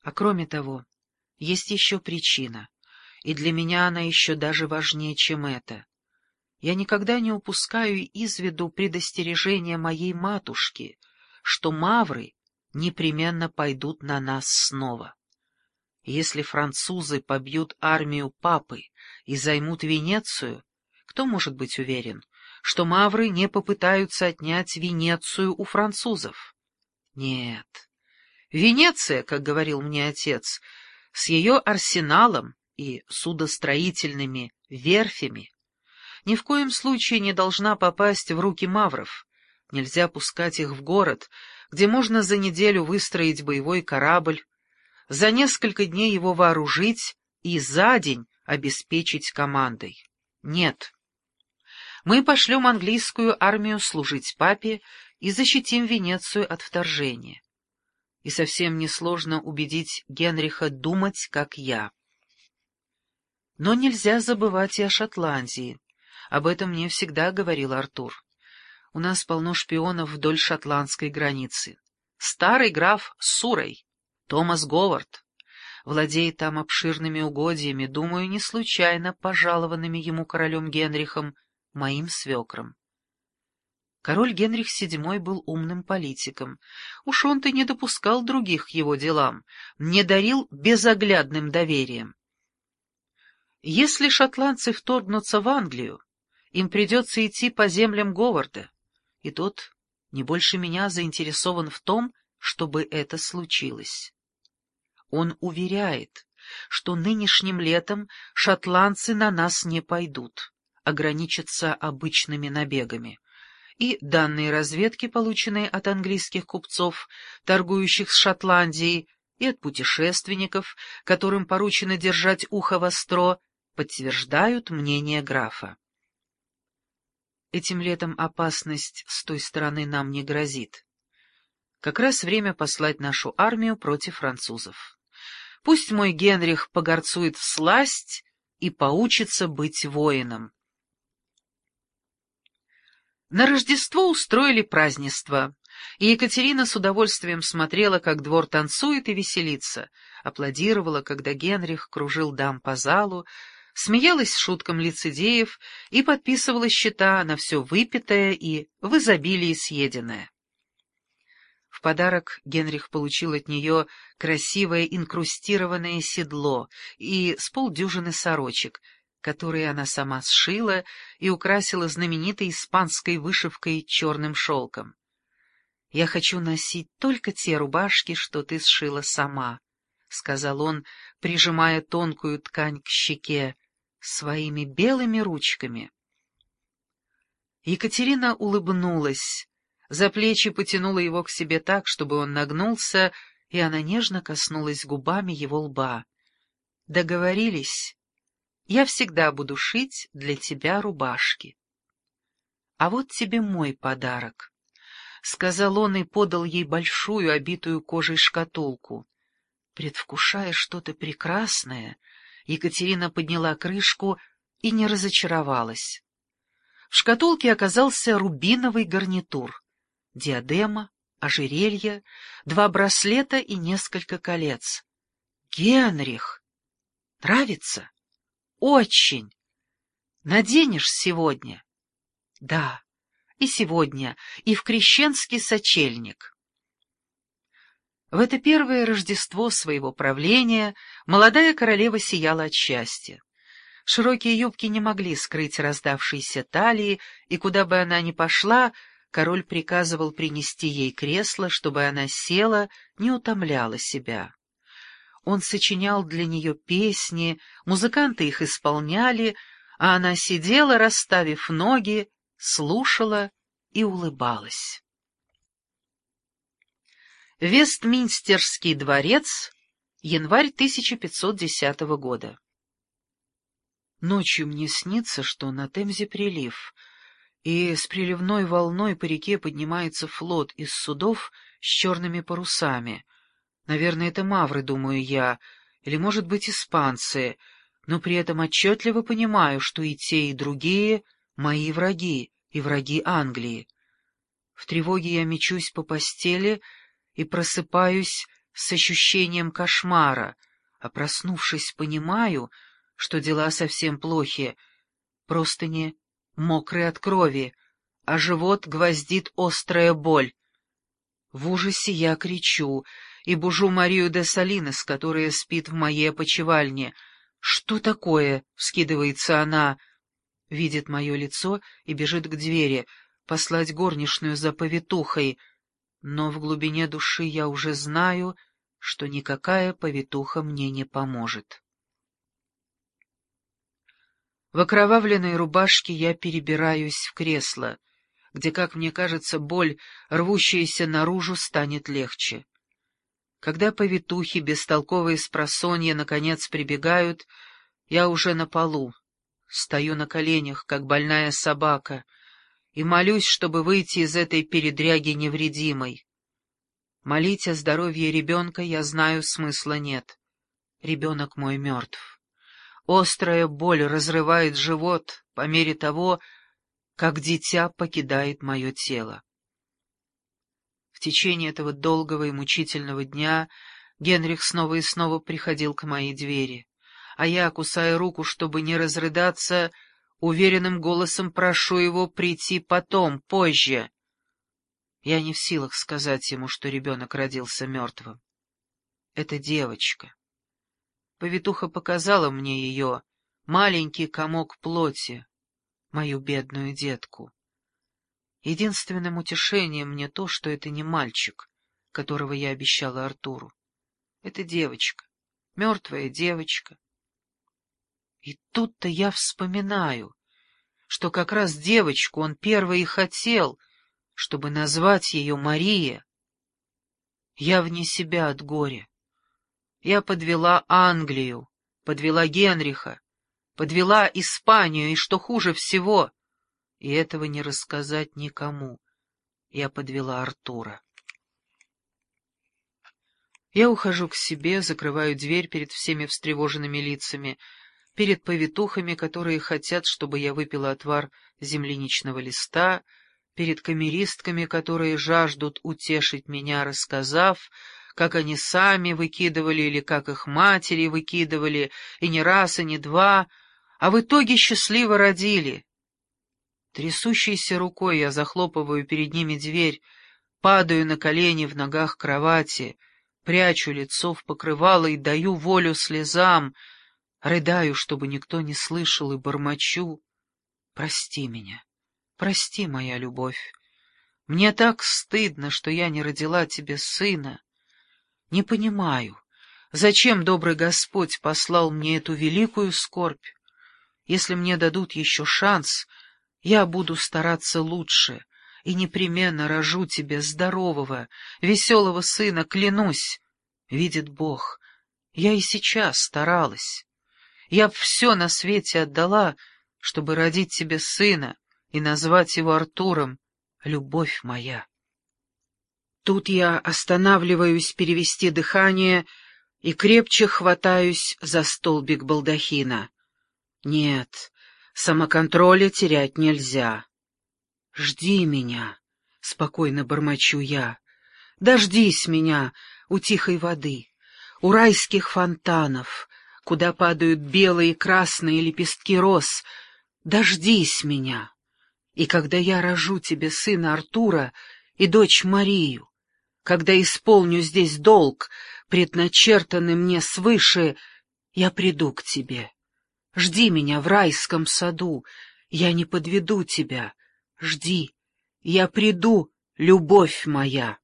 А кроме того, есть еще причина, и для меня она еще даже важнее, чем это. Я никогда не упускаю из виду предостережения моей матушки, что мавры непременно пойдут на нас снова. Если французы побьют армию папы и займут Венецию, кто может быть уверен, что мавры не попытаются отнять Венецию у французов? Нет. Венеция, как говорил мне отец, с ее арсеналом и судостроительными верфями ни в коем случае не должна попасть в руки мавров. Нельзя пускать их в город, где можно за неделю выстроить боевой корабль, за несколько дней его вооружить и за день обеспечить командой. Нет. Мы пошлем английскую армию служить папе и защитим Венецию от вторжения. И совсем несложно убедить Генриха думать, как я. Но нельзя забывать и о Шотландии. Об этом мне всегда говорил Артур. У нас полно шпионов вдоль шотландской границы. Старый граф Суррей, Томас Говард, владеет там обширными угодьями, думаю, не случайно пожалованными ему королем Генрихом, моим свекром. Король Генрих VII был умным политиком. Уж он-то не допускал других к его делам, не дарил безоглядным доверием. Если шотландцы вторгнутся в Англию, им придется идти по землям Говарда, и тот не больше меня заинтересован в том, чтобы это случилось. Он уверяет, что нынешним летом шотландцы на нас не пойдут, ограничатся обычными набегами, и данные разведки, полученные от английских купцов, торгующих с Шотландией, и от путешественников, которым поручено держать ухо востро, подтверждают мнение графа. Этим летом опасность с той стороны нам не грозит. Как раз время послать нашу армию против французов. Пусть мой Генрих погорцует всласть и поучится быть воином. На Рождество устроили празднество, и Екатерина с удовольствием смотрела, как двор танцует и веселится, аплодировала, когда Генрих кружил дам по залу, смеялась шуткам лицедеев и подписывала счета на все выпитое и в изобилии съеденное. В подарок Генрих получил от нее красивое инкрустированное седло и с полдюжины сорочек, которые она сама сшила и украсила знаменитой испанской вышивкой черным шелком. «Я хочу носить только те рубашки, что ты сшила сама», — сказал он, прижимая тонкую ткань к щеке своими белыми ручками. Екатерина улыбнулась, за плечи потянула его к себе так, чтобы он нагнулся, и она нежно коснулась губами его лба. «Договорились? Я всегда буду шить для тебя рубашки. А вот тебе мой подарок», — сказал он и подал ей большую, обитую кожей шкатулку. Предвкушая что-то прекрасное, Екатерина подняла крышку и не разочаровалась. В шкатулке оказался рубиновый гарнитур, диадема, ожерелье, 2 браслета и несколько колец. «Генрих! Нравится? Очень! Наденешь сегодня?» «Да, и сегодня, и в крещенский сочельник». В это первое Рождество своего правления молодая королева сияла от счастья. Широкие юбки не могли скрыть раздавшиеся талии, и куда бы она ни пошла, король приказывал принести ей кресло, чтобы она села, не утомляла себя. Он сочинял для нее песни, музыканты их исполняли, а она сидела, расставив ноги, слушала и улыбалась. Вестминстерский дворец, январь 1510 года. Ночью мне снится, что на Темзе прилив, и с приливной волной по реке поднимается флот из судов с черными парусами. Наверное, это мавры, думаю я, или, может быть, испанцы, но при этом отчетливо понимаю, что и те, и другие — мои враги и враги Англии. В тревоге я мечусь по постели и просыпаюсь с ощущением кошмара, а проснувшись, понимаю, что дела совсем плохи. Простыни мокрые от крови, а живот гвоздит острая боль. В ужасе я кричу и бужу Марию де Салинес, которая спит в моей опочивальне. «Что такое?» — вскидывается она, видит мое лицо и бежит к двери, послать горничную за повитухой. Но в глубине души я уже знаю, что никакая повитуха мне не поможет. В окровавленной рубашке я перебираюсь в кресло, где, как мне кажется, боль, рвущаяся наружу, станет легче. Когда повитухи, бестолковые спросонья, наконец прибегают, я уже на полу, стою на коленях, как больная собака, и молюсь, чтобы выйти из этой передряги невредимой. Молить о здоровье ребенка, я знаю, смысла нет. Ребенок мой мертв. Острая боль разрывает живот по мере того, как дитя покидает мое тело. В течение этого долгого и мучительного дня Генрих снова и снова приходил к моей двери, а я, кусая руку, чтобы не разрыдаться, уверенным голосом прошу его прийти потом, позже. Я не в силах сказать ему, что ребенок родился мертвым. Это девочка. Повитуха показала мне ее, маленький комок плоти, мою бедную детку. Единственным утешением мне то, что это не мальчик, которого я обещала Артуру. Это девочка, мертвая девочка. И тут-то я вспоминаю, что как раз девочку он первый и хотел, чтобы назвать ее Мария. Я вне себя от горя. Я подвела Англию, подвела Генриха, подвела Испанию, и, что хуже всего, и этого не рассказать никому, я подвела Артура. Я ухожу к себе, закрываю дверь перед всеми встревоженными лицами, перед повитухами, которые хотят, чтобы я выпила отвар земляничного листа, перед камеристками, которые жаждут утешить меня, рассказав, как они сами выкидывали или как их матери выкидывали, и не раз, и не два, а в итоге счастливо родили. Трясущейся рукой я захлопываю перед ними дверь, падаю на колени в ногах кровати, прячу лицо в покрывало и даю волю слезам, рыдаю, чтобы никто не слышал, и бормочу: «Прости меня, прости, моя любовь. Мне так стыдно, что я не родила тебе сына. Не понимаю, зачем добрый Господь послал мне эту великую скорбь. Если мне дадут еще шанс, я буду стараться лучше и непременно рожу тебе здорового, веселого сына, клянусь. Видит Бог, я и сейчас старалась. Я б все на свете отдала, чтобы родить тебе сына и назвать его Артуром, любовь моя». Тут я останавливаюсь перевести дыхание и крепче хватаюсь за столбик балдахина. Нет, самоконтроля терять нельзя. «Жди меня», — спокойно бормочу я. «Дождись меня у тихой воды, у райских фонтанов, куда падают белые и красные лепестки роз. Дождись меня, и когда я рожу тебе сына Артура и дочь Марию, когда исполню здесь долг, предначертанный мне свыше, я приду к тебе. Жди меня в райском саду, я не подведу тебя. Жди, я приду, любовь моя».